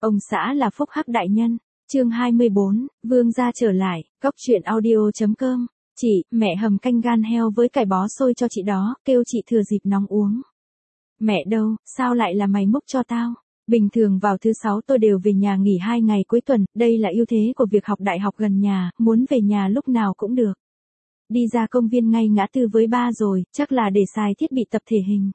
Ông xã là phúc hắc đại nhân. Chương 24, Vương gia trở lại, Cóc truyện audio.com. Chị, mẹ hầm canh gan heo với cải bó xôi cho chị đó, kêu chị thừa dịp nóng uống. Mẹ đâu, sao lại là mày múc cho tao? Bình thường vào thứ 6 tôi đều về nhà nghỉ 2 ngày cuối tuần, đây là ưu thế của việc học đại học gần nhà, muốn về nhà lúc nào cũng được. Đi ra công viên ngay ngã tư với ba rồi, chắc là để xài thiết bị tập thể hình.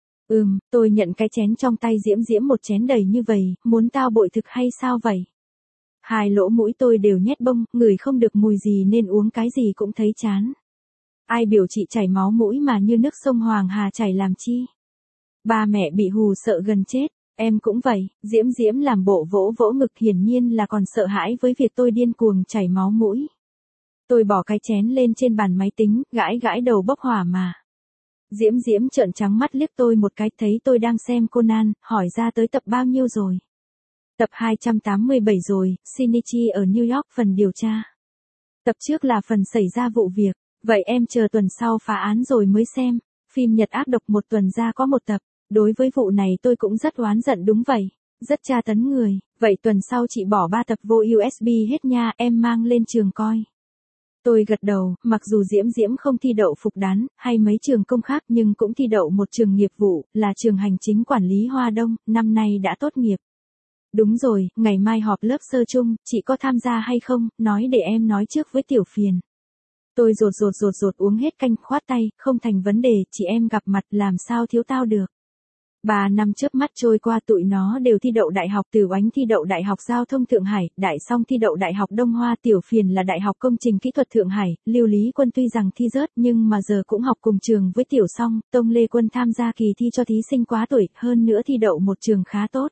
Tôi nhận cái chén trong tay Diễm Diễm một chén đầy như vậy, muốn tao bội thực hay sao vậy? Hai lỗ mũi tôi đều nhét bông, ngửi không được mùi gì nên uống cái gì cũng thấy chán. Ai biểu chị chảy máu mũi mà như nước sông Hoàng Hà chảy làm chi? Ba mẹ bị hù sợ gần chết, em cũng vậy. Diễm Diễm làm bộ vỗ vỗ ngực, hiển nhiên là còn sợ hãi với việc tôi điên cuồng chảy máu mũi. Tôi bỏ cái chén lên trên bàn máy tính, gãi gãi đầu bốc hỏa mà. Diễm Diễm trợn trắng mắt liếc tôi một cái, thấy tôi đang xem Conan, hỏi ra tới tập bao nhiêu rồi. Tập 287 rồi, Shinichi ở New York phần điều tra. Tập trước là phần xảy ra vụ việc, vậy em chờ tuần sau phá án rồi mới xem. Phim Nhật ác độc một tuần ra có một tập, đối với vụ này tôi cũng rất oán giận đúng vậy, rất tra tấn người, vậy tuần sau chị bỏ 3 tập vô USB hết nha, em mang lên trường coi. Tôi gật đầu, mặc dù Diễm Diễm không thi đậu phục đán, hay mấy trường công khác nhưng cũng thi đậu một trường nghiệp vụ, là trường hành chính quản lý Hoa Đông, năm nay đã tốt nghiệp. Đúng rồi, ngày mai họp lớp sơ chung, chị có tham gia hay không, nói để em nói trước với Tiểu Phiền. Tôi rột uống hết canh, khoát tay, không thành vấn đề, chị em gặp mặt làm sao thiếu tao được. 3 năm chớp mắt trôi qua, tụi nó đều thi đậu đại học. Từ Oánh thi đậu Đại học Giao thông Thượng Hải, Đại Song thi đậu Đại học Đông Hoa, Tiểu Phiền là Đại học Công trình Kỹ thuật Thượng Hải, Lưu Lý Quân tuy rằng thi rớt nhưng mà giờ cũng học cùng trường với Tiểu Song, Tông Lê Quân tham gia kỳ thi cho thí sinh quá tuổi, hơn nữa thi đậu một trường khá tốt.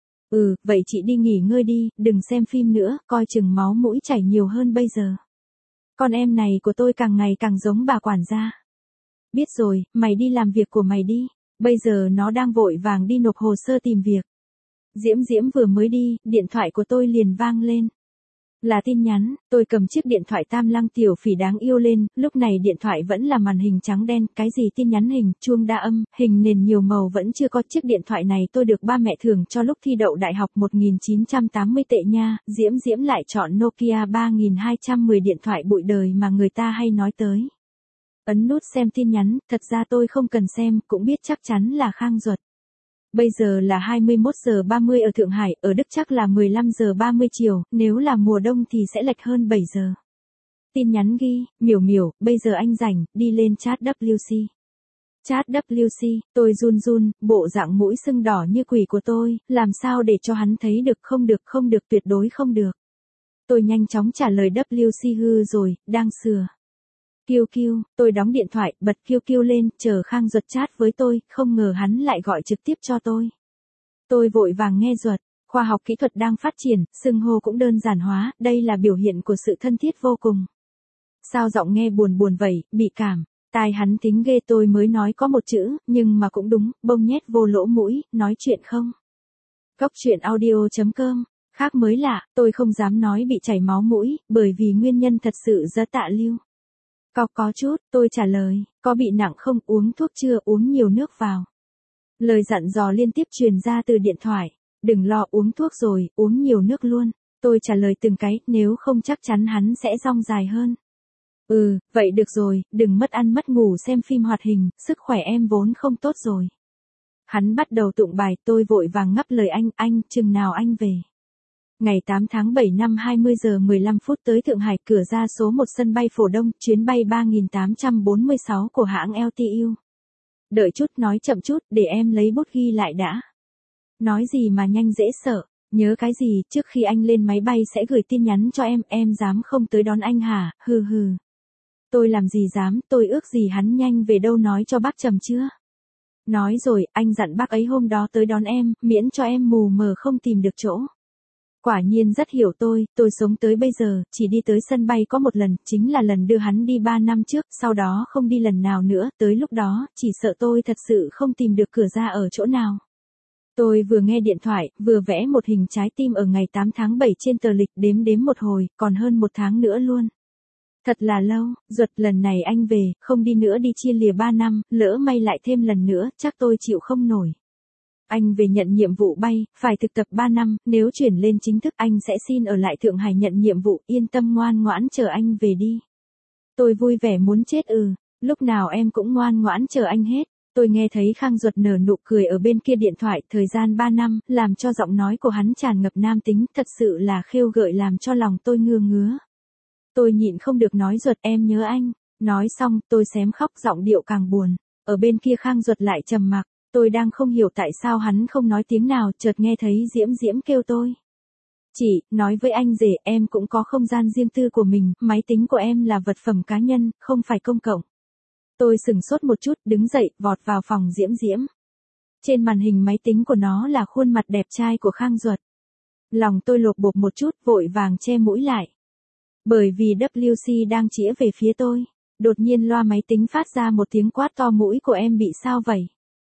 Vậy chị đi nghỉ ngơi đi, đừng xem phim nữa, coi chừng máu mũi chảy nhiều hơn bây giờ. Con em này của tôi càng ngày càng giống bà quản gia. Biết rồi, mày đi làm việc của mày đi. Bây giờ nó đang vội vàng đi nộp hồ sơ tìm việc. Diễm Diễm vừa mới đi, điện thoại của tôi liền vang lên. Là tin nhắn, tôi cầm chiếc điện thoại Tam Lăng Tiểu Phỉ đáng yêu lên, lúc này điện thoại vẫn là màn hình trắng đen, cái gì tin nhắn hình, chuông đa âm, hình nền nhiều màu vẫn chưa có. Chiếc điện thoại này tôi được ba mẹ thưởng cho lúc thi đậu đại học, 1980 tệ nha. Diễm Diễm lại chọn Nokia 3210, điện thoại bụi đời mà người ta hay nói tới. Ấn nút xem tin nhắn, thật ra tôi không cần xem, cũng biết chắc chắn là Khang Duật. Bây giờ là 21 giờ 30 ở Thượng Hải, ở Đức chắc là 15 giờ 30 chiều, nếu là mùa đông thì sẽ lệch hơn 7 giờ. Tin nhắn ghi, Miểu Miểu, bây giờ anh rảnh, đi lên chat WC. Chat WC, tôi run, bộ dạng mũi sưng đỏ như quỷ của tôi, làm sao để cho hắn thấy được, không được, tuyệt đối không được. Tôi nhanh chóng trả lời WC, hư rồi, đang sửa. Kiêu, tôi đóng điện thoại, bật Kiêu lên, chờ Khang Duật chat với tôi, không ngờ hắn lại gọi trực tiếp cho tôi. Tôi vội vàng nghe Duật, khoa học kỹ thuật đang phát triển, xưng hô cũng đơn giản hóa, đây là biểu hiện của sự thân thiết vô cùng. Sao giọng nghe buồn vậy, bị cảm, tai hắn thính ghê. Tôi mới nói có một chữ, nhưng mà cũng đúng, bông nhét vô lỗ mũi, nói chuyện không. Cóc truyện audio.com, khác mới lạ, tôi không dám nói bị chảy máu mũi, bởi vì nguyên nhân thật sự rất tạ lưu. Có chút, tôi trả lời, có bị nặng không, uống thuốc chưa, uống nhiều nước vào. Lời dặn dò liên tiếp truyền ra từ điện thoại, đừng lo, uống thuốc rồi, uống nhiều nước luôn. Tôi trả lời từng cái, nếu không chắc chắn hắn sẽ dong dài hơn. Vậy được rồi, đừng mất ăn mất ngủ xem phim hoạt hình, sức khỏe em vốn không tốt rồi. Hắn bắt đầu tụng bài, tôi vội vàng ngắt lời anh, chừng nào anh về. Ngày 8 tháng 7 năm 20 giờ 15 phút tới Thượng Hải, cửa ra số 1 sân bay Phổ Đông, chuyến bay 3846 của hãng LTU. Đợi chút, nói chậm chút, để em lấy bút ghi lại đã. Nói gì mà nhanh dễ sợ, nhớ cái gì, trước khi anh lên máy bay sẽ gửi tin nhắn cho em dám không tới đón anh hả, hừ. Tôi làm gì dám, tôi ước gì hắn nhanh về đâu, nói cho bác Trầm chưa? Nói rồi, anh dặn bác ấy hôm đó tới đón em, miễn cho em mù mờ không tìm được chỗ. Quả nhiên rất hiểu tôi sống tới bây giờ, chỉ đi tới sân bay có một lần, chính là lần đưa hắn đi 3 năm trước, sau đó không đi lần nào nữa, tới lúc đó, chỉ sợ tôi thật sự không tìm được cửa ra ở chỗ nào. Tôi vừa nghe điện thoại, vừa vẽ một hình trái tim ở ngày 8 tháng 7 trên tờ lịch, đếm một hồi, còn hơn 1 tháng nữa luôn. Thật là lâu, Duật, lần này anh về, không đi nữa đi chia lìa 3 năm, lỡ may lại thêm lần nữa, chắc tôi chịu không nổi. Anh về nhận nhiệm vụ bay, phải thực tập 3 năm, nếu chuyển lên chính thức anh sẽ xin ở lại Thượng Hải nhận nhiệm vụ, yên tâm ngoan ngoãn chờ anh về đi. Tôi vui vẻ muốn chết lúc nào em cũng ngoan ngoãn chờ anh hết. Tôi nghe thấy Khang Duật nở nụ cười ở bên kia điện thoại, thời gian 3 năm, làm cho giọng nói của hắn tràn ngập nam tính, thật sự là khêu gợi làm cho lòng tôi ngứa ngứa. Tôi nhịn không được nói Duật em nhớ anh. Nói xong, tôi xém khóc giọng điệu càng buồn. Ở bên kia Khang Duật lại trầm mặc. Tôi đang không hiểu tại sao hắn không nói tiếng nào, chợt nghe thấy Diễm Diễm kêu tôi. Chị, nói với anh rể em cũng có không gian riêng tư của mình, máy tính của em là vật phẩm cá nhân, không phải công cộng. Tôi sửng sốt một chút, đứng dậy, vọt vào phòng Diễm Diễm. Trên màn hình máy tính của nó là khuôn mặt đẹp trai của Khang Duật. Lòng tôi lột bột một chút, vội vàng che mũi lại. Bởi vì WC đang chĩa về phía tôi. Đột nhiên loa máy tính phát ra một tiếng quát to, mũi của em bị sao vậy?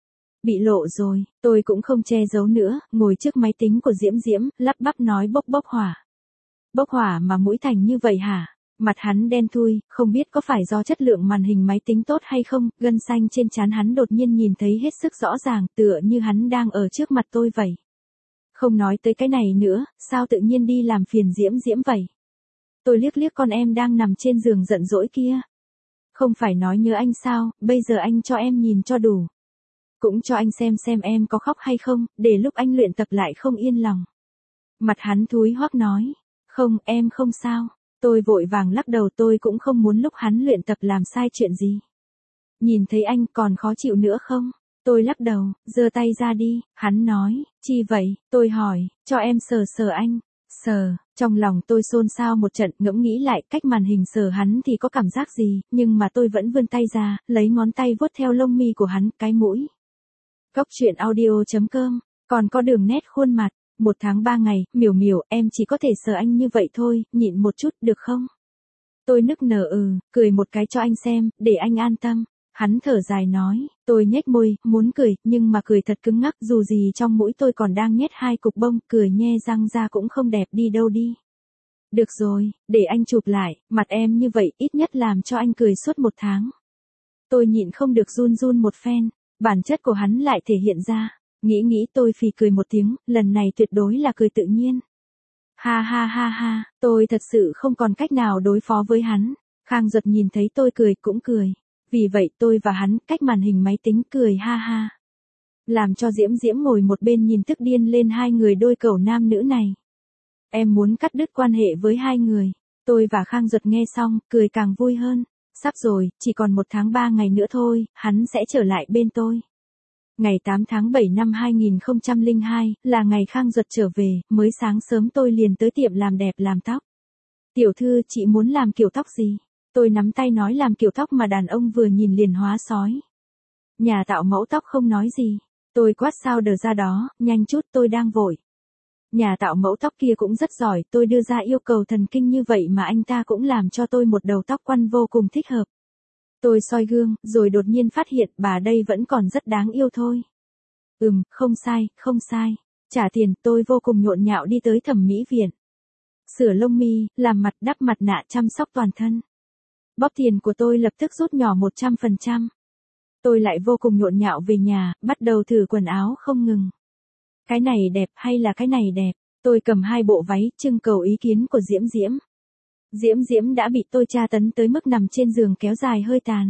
Bị lộ rồi, tôi cũng không che giấu nữa, ngồi trước máy tính của Diễm Diễm, lắp bắp nói bốc hỏa. Bốc hỏa mà mũi thành như vậy hả? Mặt hắn đen thui, không biết có phải do chất lượng màn hình máy tính tốt hay không, gân xanh trên trán hắn đột nhiên nhìn thấy hết sức rõ ràng, tựa như hắn đang ở trước mặt tôi vậy. Không nói tới cái này nữa, sao tự nhiên đi làm phiền Diễm Diễm vậy? Tôi liếc liếc con em đang nằm trên giường giận dỗi kia. Không phải nói nhớ anh sao, bây giờ anh cho em nhìn cho đủ. Cũng cho anh xem em có khóc hay không, để lúc anh luyện tập lại không yên lòng. Mặt hắn thúi hoắc nói, không, em không sao. Tôi vội vàng lắc đầu, tôi cũng không muốn lúc hắn luyện tập làm sai chuyện gì. Nhìn thấy anh còn khó chịu nữa không? Tôi lắc đầu, giơ tay ra đi, hắn nói, chi vậy? Tôi hỏi, cho em sờ sờ anh. Sờ, trong lòng tôi xôn xao một trận, ngẫm nghĩ lại cách màn hình sờ hắn thì có cảm giác gì, nhưng mà tôi vẫn vươn tay ra, lấy ngón tay vuốt theo lông mi của hắn, cái mũi. Góc truyện audio.com, còn có đường nét khuôn mặt. 1 tháng 3 ngày, Miểu Miểu, em chỉ có thể sờ anh như vậy thôi, nhịn một chút được không? Tôi nức nở cười một cái cho anh xem, để anh an tâm. Hắn thở dài nói, tôi nhếch môi, muốn cười, nhưng mà cười thật cứng ngắc, dù gì trong mũi tôi còn đang nhét 2 cục bông, cười nhe răng ra cũng không đẹp đi đâu đi. Được rồi, để anh chụp lại, mặt em như vậy ít nhất làm cho anh cười suốt 1 tháng. Tôi nhịn không được run một phen, bản chất của hắn lại thể hiện ra. Nghĩ tôi phì cười một tiếng, lần này tuyệt đối là cười tự nhiên. Ha ha ha ha, tôi thật sự không còn cách nào đối phó với hắn. Khang Duật nhìn thấy tôi cười cũng cười. Vì vậy tôi và hắn cách màn hình máy tính cười ha ha. Làm cho Diễm Diễm ngồi một bên nhìn tức điên lên hai người đôi cẩu nam nữ này. Em muốn cắt đứt quan hệ với hai người. Tôi và Khang Duật nghe xong, cười càng vui hơn. Sắp rồi, chỉ còn 1 tháng 3 ngày nữa thôi, hắn sẽ trở lại bên tôi. Ngày 8 tháng 7 năm 2002, là ngày Khang Duật trở về, mới sáng sớm tôi liền tới tiệm làm đẹp làm tóc. Tiểu thư, chị muốn làm kiểu tóc gì? Tôi nắm tay nói làm kiểu tóc mà đàn ông vừa nhìn liền hóa sói. Nhà tạo mẫu tóc không nói gì. Tôi quát sao đờ ra đó, nhanh chút tôi đang vội. Nhà tạo mẫu tóc kia cũng rất giỏi, tôi đưa ra yêu cầu thần kinh như vậy mà anh ta cũng làm cho tôi một đầu tóc quăn vô cùng thích hợp. Tôi soi gương, rồi đột nhiên phát hiện bà đây vẫn còn rất đáng yêu thôi. Không sai. Trả tiền, tôi vô cùng nhộn nhạo đi tới thẩm mỹ viện. Sửa lông mi, làm mặt, đắp mặt nạ, chăm sóc toàn thân. Bóp tiền của tôi lập tức rút nhỏ 100%. Tôi lại vô cùng nhộn nhạo về nhà, bắt đầu thử quần áo không ngừng. Cái này đẹp hay là cái này đẹp? Tôi cầm 2 bộ váy, trưng cầu ý kiến của Diễm Diễm. Diễm Diễm đã bị tôi tra tấn tới mức nằm trên giường kéo dài hơi tàn.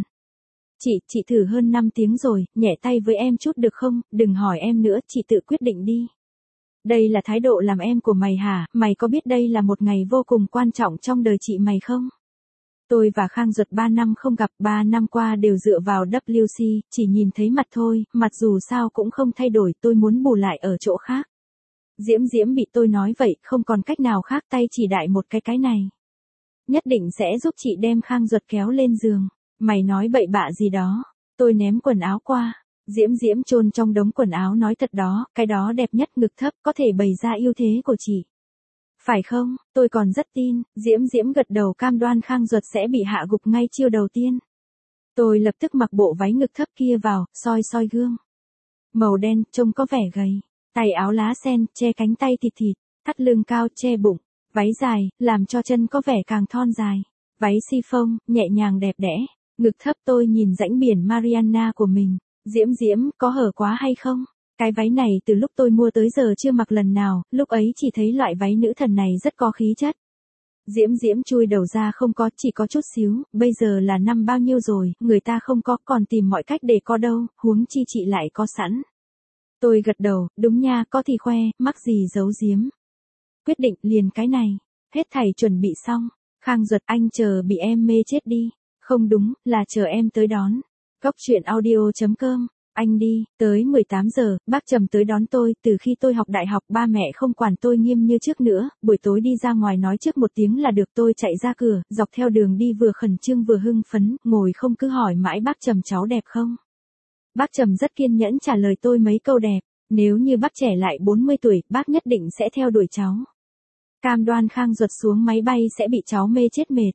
Chị thử hơn 5 tiếng rồi, nhẹ tay với em chút được không, đừng hỏi em nữa, chị tự quyết định đi. Đây là thái độ làm em của mày hả, mày có biết đây là một ngày vô cùng quan trọng trong đời chị mày không? Tôi và Khang Duật 3 năm không gặp, 3 năm qua đều dựa vào WC, chỉ nhìn thấy mặt thôi, mặt dù sao cũng không thay đổi, tôi muốn bù lại ở chỗ khác. Diễm Diễm bị tôi nói vậy, không còn cách nào khác, tay chỉ đại một cái này. Nhất định sẽ giúp chị đem Khang Duật kéo lên giường. Mày nói bậy bạ gì đó. Tôi ném quần áo qua. Diễm Diễm chôn trong đống quần áo nói thật đó, cái đó đẹp nhất, ngực thấp, có thể bày ra ưu thế của chị. Phải không, tôi còn rất tin. Diễm Diễm gật đầu cam đoan Khang Duật sẽ bị hạ gục ngay chiêu đầu tiên. Tôi lập tức mặc bộ váy ngực thấp kia vào, soi gương. Màu đen, trông có vẻ gầy. Tay áo lá sen, che cánh tay thịt, thắt lưng cao, che bụng. Váy dài, làm cho chân có vẻ càng thon dài. Váy chiffon, nhẹ nhàng đẹp đẽ. Ngực thấp, tôi nhìn rãnh biển Mariana của mình. Diễm Diễm, có hở quá hay không? Cái váy này từ lúc tôi mua tới giờ chưa mặc lần nào, lúc ấy chỉ thấy loại váy nữ thần này rất có khí chất. Diễm Diễm chui đầu ra không có, chỉ có chút xíu, bây giờ là năm bao nhiêu rồi, người ta không có, còn tìm mọi cách để có đâu, huống chi chị lại có sẵn. Tôi gật đầu, đúng nha, có thì khoe, mắc gì giấu giếm. Quyết định liền cái này, hết thảy chuẩn bị xong. Khang Duật, anh chờ bị em mê chết đi. Không đúng, là chờ em tới đón. Cóc truyện audio.com. Anh đi, tới 18 giờ, bác Trầm tới đón tôi, từ khi tôi học đại học ba mẹ không quản tôi nghiêm như trước nữa, buổi tối đi ra ngoài nói trước một tiếng là được, tôi chạy ra cửa, dọc theo đường đi vừa khẩn trương vừa hưng phấn, ngồi không cứ hỏi mãi bác Trầm cháu đẹp không. Bác Trầm rất kiên nhẫn trả lời tôi mấy câu đẹp, nếu như bác trẻ lại 40 tuổi, bác nhất định sẽ theo đuổi cháu. Cam đoan Khang Duật xuống máy bay sẽ bị cháu mê chết mệt.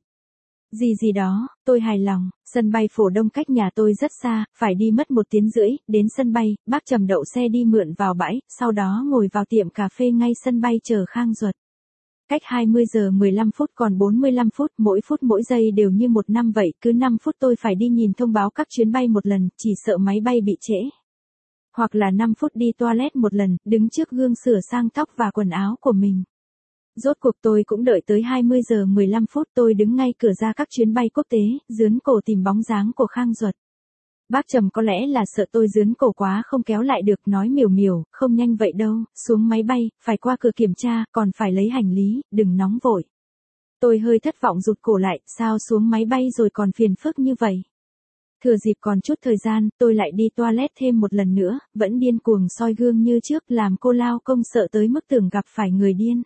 Gì đó, tôi hài lòng, sân bay Phổ Đông cách nhà tôi rất xa, phải đi mất 1 tiếng rưỡi, đến sân bay, bác Trầm đậu xe đi mượn vào bãi, sau đó ngồi vào tiệm cà phê ngay sân bay chờ Khang Duật. Cách 20 giờ 15 phút còn 45 phút mỗi giây đều như 1 năm vậy, cứ 5 phút tôi phải đi nhìn thông báo các chuyến bay một lần, chỉ sợ máy bay bị trễ. Hoặc là 5 phút đi toilet một lần, đứng trước gương sửa sang tóc và quần áo của mình. Rốt cuộc tôi cũng đợi tới 20 giờ 15 phút, tôi đứng ngay cửa ra các chuyến bay quốc tế, dướn cổ tìm bóng dáng của Khang Duật. Bác Trầm có lẽ là sợ tôi dướn cổ quá không kéo lại được, nói miểu miểu, không nhanh vậy đâu, xuống máy bay, phải qua cửa kiểm tra, còn phải lấy hành lý, đừng nóng vội. Tôi hơi thất vọng rụt cổ lại, sao xuống máy bay rồi còn phiền phức như vậy. Thừa dịp còn chút thời gian, tôi lại đi toilet thêm một lần nữa, vẫn điên cuồng soi gương như trước, làm cô lao công sợ tới mức tưởng gặp phải người điên.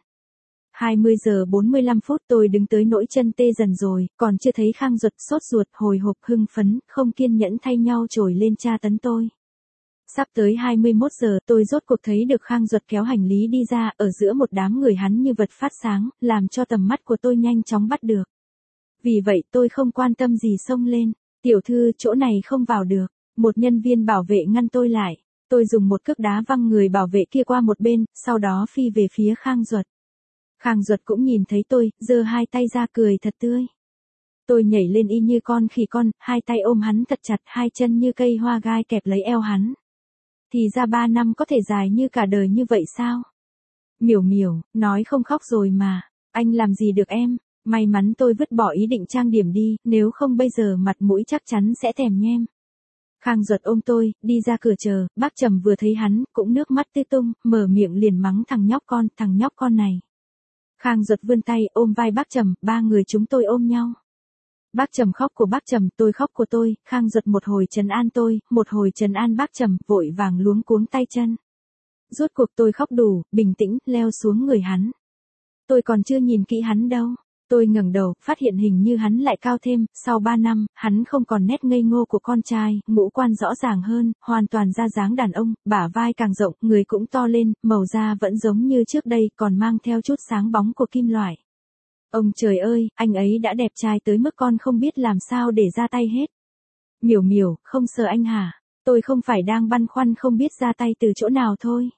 20 giờ 45 phút tôi đứng tới nỗi chân tê dần rồi, còn chưa thấy Khang Duật, sốt ruột, hồi hộp, hưng phấn, không kiên nhẫn thay nhau trồi lên tra tấn tôi. Sắp tới 21 giờ tôi rốt cuộc thấy được Khang Duật kéo hành lý đi ra, ở giữa một đám người hắn như vật phát sáng, làm cho tầm mắt của tôi nhanh chóng bắt được. Vì vậy tôi không quan tâm gì xông lên, tiểu thư chỗ này không vào được, một nhân viên bảo vệ ngăn tôi lại, tôi dùng một cước đá văng người bảo vệ kia qua một bên, sau đó phi về phía Khang Duật. Khang Duật cũng nhìn thấy tôi, giơ hai tay ra cười thật tươi. Tôi nhảy lên y như con khỉ con, hai tay ôm hắn thật chặt, hai chân như cây hoa gai kẹp lấy eo hắn. Thì ra 3 năm có thể dài như cả đời như vậy sao? Miểu miểu, nói không khóc rồi mà, anh làm gì được em, may mắn tôi vứt bỏ ý định trang điểm đi, nếu không bây giờ mặt mũi chắc chắn sẽ thèm nhem. Khang Duật ôm tôi, đi ra cửa chờ, bác Trầm vừa thấy hắn, cũng nước mắt tê tung, mở miệng liền mắng thằng nhóc con này. Khang Duật vươn tay ôm vai bác Trầm, 3 người chúng tôi ôm nhau. Bác Trầm khóc của bác Trầm, tôi khóc của tôi, Khang Duật một hồi trấn an tôi, một hồi trấn an bác Trầm, vội vàng luống cuống tay chân. Rốt cuộc tôi khóc đủ, bình tĩnh, leo xuống người hắn. Tôi còn chưa nhìn kỹ hắn đâu. Tôi ngẩng đầu, phát hiện hình như hắn lại cao thêm, sau 3 năm, hắn không còn nét ngây ngô của con trai, ngũ quan rõ ràng hơn, hoàn toàn ra dáng đàn ông, bả vai càng rộng, người cũng to lên, màu da vẫn giống như trước đây, còn mang theo chút sáng bóng của kim loại. Ông trời ơi, anh ấy đã đẹp trai tới mức con không biết làm sao để ra tay hết. Miểu miểu, không sợ anh hả? Tôi không phải đang băn khoăn không biết ra tay từ chỗ nào thôi.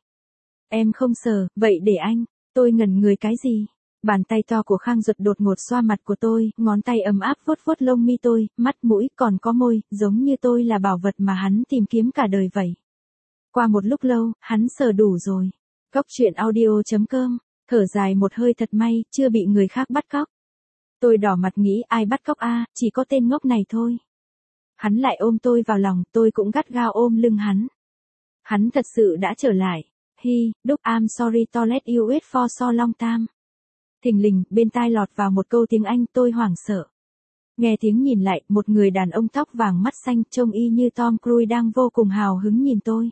Em không sợ, vậy để anh. Tôi ngẩn người cái gì? Bàn tay to của Khang Duật đột ngột xoa mặt của tôi, ngón tay ấm áp vuốt vuốt lông mi tôi, mắt mũi, còn có môi, giống như tôi là bảo vật mà hắn tìm kiếm cả đời vậy. Qua một lúc lâu, hắn sờ đủ rồi. Cóc truyện audio.com, thở dài một hơi thật may, chưa bị người khác bắt cóc. Tôi đỏ mặt nghĩ ai bắt cóc a, chỉ có tên ngốc này thôi. Hắn lại ôm tôi vào lòng, tôi cũng gắt gao ôm lưng hắn. Hắn thật sự đã trở lại. Đúc I'm sorry to let you wait for so long time. Thình lình, bên tai lọt vào một câu tiếng Anh, tôi hoảng sợ. Nghe tiếng nhìn lại, một người đàn ông tóc vàng mắt xanh, trông y như Tom Cruise đang vô cùng hào hứng nhìn tôi.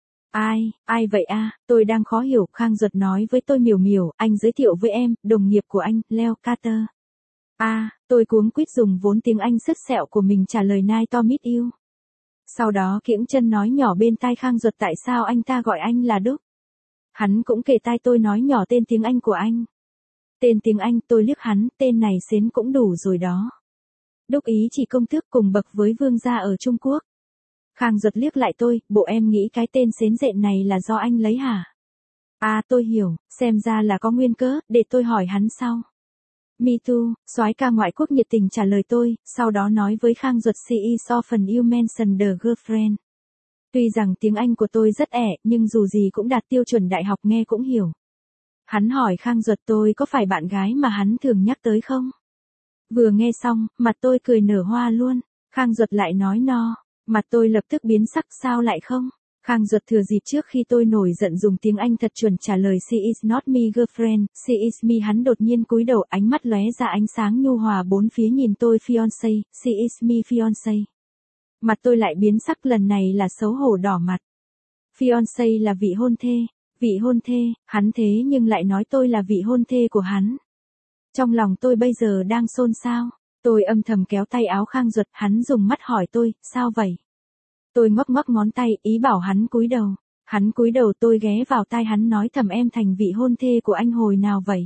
Ai vậy a? Tôi đang khó hiểu, Khang Duật nói với tôi miểu miểu, anh giới thiệu với em, đồng nghiệp của anh, Leo Carter. Tôi cuống quýt dùng vốn tiếng Anh sứt sẹo của mình trả lời Nice to meet you. Sau đó kiễng chân nói nhỏ bên tai Khang Duật tại sao anh ta gọi anh là Đúc. Hắn cũng kề tai tôi nói nhỏ tên tiếng Anh của anh. Tên tiếng Anh, tôi liếc hắn, tên này xến cũng đủ rồi đó. Đúc ý chỉ công tước cùng bậc với vương gia ở Trung Quốc. Khang Duật liếc lại tôi, bộ em nghĩ cái tên xến rện này là do anh lấy hả? Tôi hiểu, xem ra là có nguyên cớ, để tôi hỏi hắn sau. Me too, soái ca ngoại quốc nhiệt tình trả lời tôi, sau đó nói với Khang Duật see so phần you mentioned the girlfriend. Tuy rằng tiếng Anh của tôi rất ẻ, nhưng dù gì cũng đạt tiêu chuẩn đại học nghe cũng hiểu. Hắn hỏi Khang Duật tôi có phải bạn gái mà hắn thường nhắc tới không? Vừa nghe xong, mặt tôi cười nở hoa luôn. Khang Duật lại nói no. Mặt tôi lập tức biến sắc, sao lại không? Khang Duật thừa dịp trước khi tôi nổi giận dùng tiếng Anh thật chuẩn trả lời she is not my girlfriend, she is me. Hắn đột nhiên cúi đầu, ánh mắt lóe ra ánh sáng nhu hòa bốn phía nhìn tôi. Fiancé, she is me fiancé. Mặt tôi lại biến sắc, lần này là xấu hổ đỏ mặt. Fiancé là vị hôn thê. Vị hôn thê, hắn thế nhưng lại nói tôi là vị hôn thê của hắn. Trong lòng tôi bây giờ đang xôn xao. Tôi âm thầm kéo tay áo Khang Duật, hắn dùng mắt hỏi tôi, sao vậy? Tôi ngoắc ngoắc ngón tay, ý bảo hắn cúi đầu. Hắn cúi đầu, tôi ghé vào tai hắn nói thầm, em thành vị hôn thê của anh hồi nào vậy?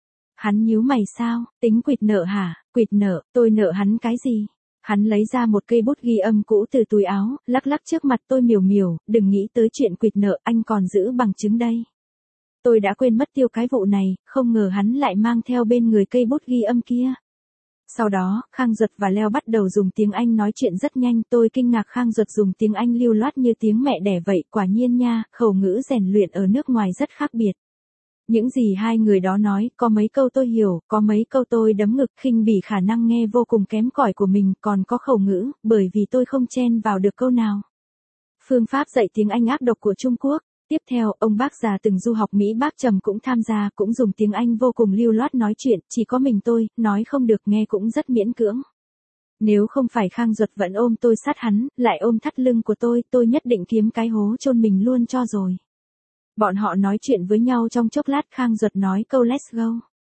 Hắn nhíu mày, sao, tính quỵt nợ hả? Quỵt nợ, tôi nợ hắn cái gì? Hắn lấy ra một cây bút ghi âm cũ từ túi áo, lắc lắc trước mặt tôi. Miểu miểu, đừng nghĩ tới chuyện quỵt nợ, anh còn giữ bằng chứng đây. Tôi đã quên mất tiêu cái vụ này, không ngờ hắn lại mang theo bên người cây bút ghi âm kia. Sau đó, Khang Duật và Leo bắt đầu dùng tiếng Anh nói chuyện rất nhanh. Tôi kinh ngạc, Khang Duật dùng tiếng Anh lưu loát như tiếng mẹ đẻ vậy. Quả nhiên nha, khẩu ngữ rèn luyện ở nước ngoài rất khác biệt. Những gì hai người đó nói, có mấy câu tôi hiểu, có mấy câu tôi đấm ngực, khinh bỉ khả năng nghe vô cùng kém cỏi của mình. Còn có khẩu ngữ, bởi vì tôi không chen vào được câu nào. Phương pháp dạy tiếng Anh ác độc của Trung Quốc. Tiếp theo, ông bác già từng du học Mỹ bác Trầm cũng tham gia, cũng dùng tiếng Anh vô cùng lưu loát nói chuyện, chỉ có mình tôi, nói không được, nghe cũng rất miễn cưỡng. Nếu không phải Khang Duật vẫn ôm tôi sát hắn, lại ôm thắt lưng của tôi nhất định kiếm cái hố chôn mình luôn cho rồi. Bọn họ nói chuyện với nhau trong chốc lát, Khang Duật nói câu let's go.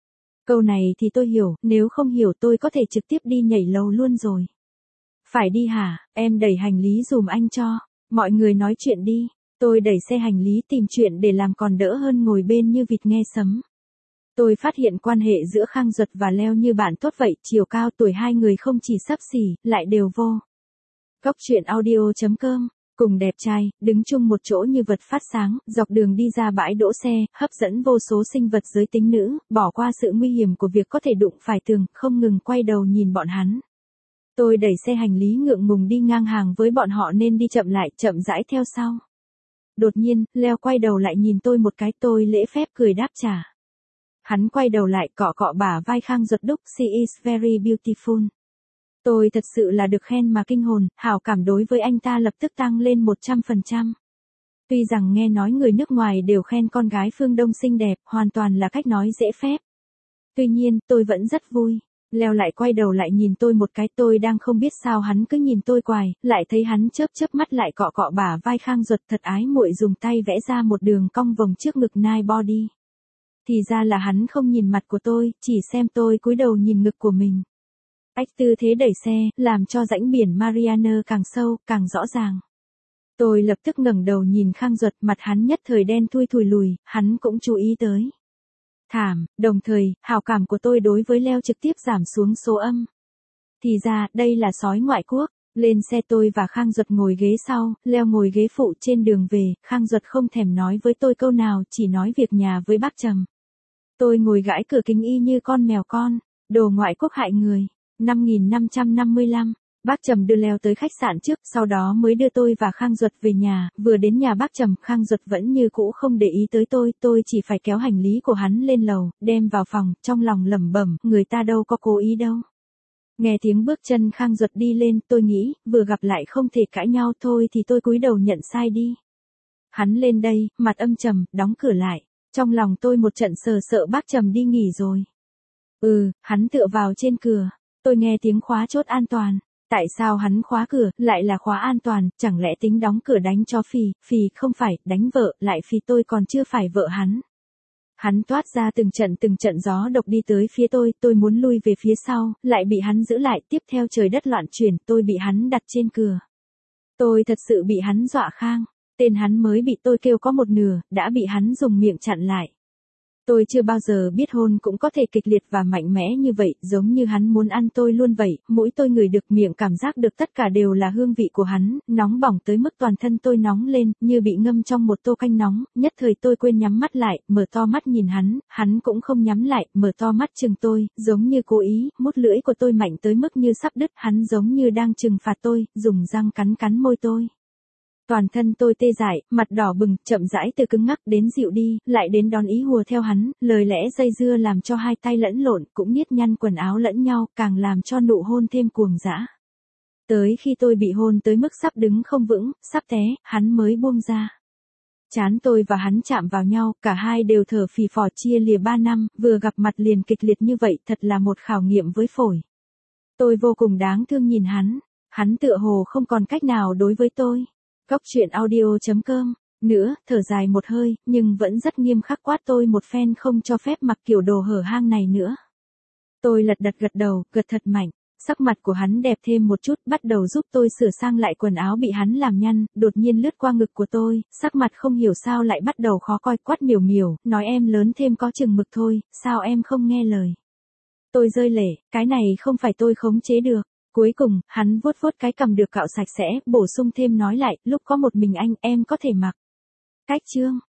Câu này thì tôi hiểu, nếu không hiểu tôi có thể trực tiếp đi nhảy lầu luôn rồi. Phải đi hả, em đẩy hành lý dùm anh cho, mọi người nói chuyện đi. Tôi đẩy xe hành lý tìm chuyện để làm còn đỡ hơn ngồi bên như vịt nghe sấm. Tôi phát hiện quan hệ giữa Khang Duật và Leo như bạn tốt vậy, chiều cao tuổi hai người không chỉ xấp xỉ, lại đều vô. Góc truyện audio.com, cùng đẹp trai, đứng chung một chỗ như vật phát sáng, dọc đường đi ra bãi đỗ xe, hấp dẫn vô số sinh vật giới tính nữ, bỏ qua sự nguy hiểm của việc có thể đụng phải tường, không ngừng quay đầu nhìn bọn hắn. Tôi đẩy xe hành lý ngượng ngùng đi ngang hàng với bọn họ nên đi chậm lại, chậm rãi theo sau. Đột nhiên, Leo quay đầu lại nhìn tôi một cái, tôi lễ phép cười đáp trả. Hắn quay đầu lại cọ cọ bả vai Khang Duật, đúc, she is very beautiful. Tôi thật sự là được khen mà kinh hồn, hảo cảm đối với anh ta lập tức tăng lên 100%. Tuy rằng nghe nói người nước ngoài đều khen con gái phương Đông xinh đẹp, hoàn toàn là cách nói dễ phép. Tuy nhiên, tôi vẫn rất vui. Leo lại quay đầu lại nhìn tôi một cái, tôi đang không biết sao hắn cứ nhìn tôi hoài, lại thấy hắn chớp chớp mắt lại cọ cọ bả vai Khang Duật, thật ái muội, dùng tay vẽ ra một đường cong vòng trước ngực nice body. Thì ra là hắn không nhìn mặt của tôi, chỉ xem tôi cúi đầu nhìn ngực của mình. Tư thế đẩy xe, làm cho rãnh biển Mariana càng sâu, càng rõ ràng. Tôi lập tức ngẩng đầu nhìn Khang Duật, mặt hắn nhất thời đen thui thùi lùi, hắn cũng chú ý tới. Thảm, đồng thời, hào cảm của tôi đối với Leo trực tiếp giảm xuống số âm. Thì ra, đây là sói ngoại quốc. Lên xe tôi và Khang Duật ngồi ghế sau, Leo ngồi ghế phụ. Trên đường về, Khang Duật không thèm nói với tôi câu nào, chỉ nói việc nhà với bác Trầm. Tôi ngồi gãi cửa kính y như con mèo con, đồ ngoại quốc hại người. 5555, bác Trầm đưa Leo tới khách sạn trước, sau đó mới đưa tôi và Khang Duật về nhà. Vừa đến nhà bác Trầm, Khang Duật vẫn như cũ không để ý tới tôi chỉ phải kéo hành lý của hắn lên lầu, đem vào phòng, trong lòng lẩm bẩm, người ta đâu có cố ý đâu. Nghe tiếng bước chân Khang Duật đi lên, tôi nghĩ, vừa gặp lại không thể cãi nhau, thôi thì tôi cúi đầu nhận sai đi. Hắn lên đây, mặt âm trầm, đóng cửa lại. Trong lòng tôi một trận sợ bác Trầm đi nghỉ rồi. Hắn tựa vào trên cửa. Tôi nghe tiếng khóa chốt an toàn. Tại sao hắn khóa cửa, lại là khóa an toàn, chẳng lẽ tính đóng cửa đánh cho phì, không phải, đánh vợ, lại phì tôi còn chưa phải vợ hắn. Hắn toát ra từng trận gió độc đi tới phía tôi muốn lui về phía sau, lại bị hắn giữ lại, tiếp theo trời đất loạn chuyển, tôi bị hắn đặt trên cửa. Tôi thật sự bị hắn dọa khang, tên hắn mới bị tôi kêu có một nửa, đã bị hắn dùng miệng chặn lại. Tôi chưa bao giờ biết hôn cũng có thể kịch liệt và mạnh mẽ như vậy, giống như hắn muốn ăn tôi luôn vậy, mũi tôi ngửi được, miệng cảm giác được tất cả đều là hương vị của hắn, nóng bỏng tới mức toàn thân tôi nóng lên, như bị ngâm trong một tô canh nóng, nhất thời tôi quên nhắm mắt lại, mở to mắt nhìn hắn cũng không nhắm lại, mở to mắt chừng tôi, giống như cố ý, mút lưỡi của tôi mạnh tới mức như sắp đứt, hắn giống như đang trừng phạt tôi, dùng răng cắn môi tôi. Toàn thân tôi tê dại, mặt đỏ bừng, chậm rãi từ cứng ngắc đến dịu đi, lại đến đón ý hùa theo hắn, lời lẽ dây dưa làm cho hai tay lẫn lộn, cũng niết nhăn quần áo lẫn nhau, càng làm cho nụ hôn thêm cuồng dã. Tới khi tôi bị hôn tới mức sắp đứng không vững, sắp té, hắn mới buông ra. Trán tôi và hắn chạm vào nhau, cả hai đều thở phì phò chia lìa 3 năm, vừa gặp mặt liền kịch liệt như vậy, thật là một khảo nghiệm với phổi. Tôi vô cùng đáng thương nhìn hắn tựa hồ không còn cách nào đối với tôi. Cóc truyện audio.com, nữa, thở dài một hơi, nhưng vẫn rất nghiêm khắc quát tôi một phen không cho phép mặc kiểu đồ hở hang này nữa. Tôi lật đật gật đầu, gật thật mạnh. Sắc mặt của hắn đẹp thêm một chút, bắt đầu giúp tôi sửa sang lại quần áo bị hắn làm nhăn, đột nhiên lướt qua ngực của tôi, sắc mặt không hiểu sao lại bắt đầu khó coi, quát miểu miểu, nói em lớn thêm có chừng mực thôi, sao em không nghe lời. Tôi rơi lệ, cái này không phải tôi khống chế được. Cuối cùng, hắn vuốt vuốt cái cằm được cạo sạch sẽ, bổ sung thêm nói lại, lúc có một mình anh, em có thể mặc. Cách chương.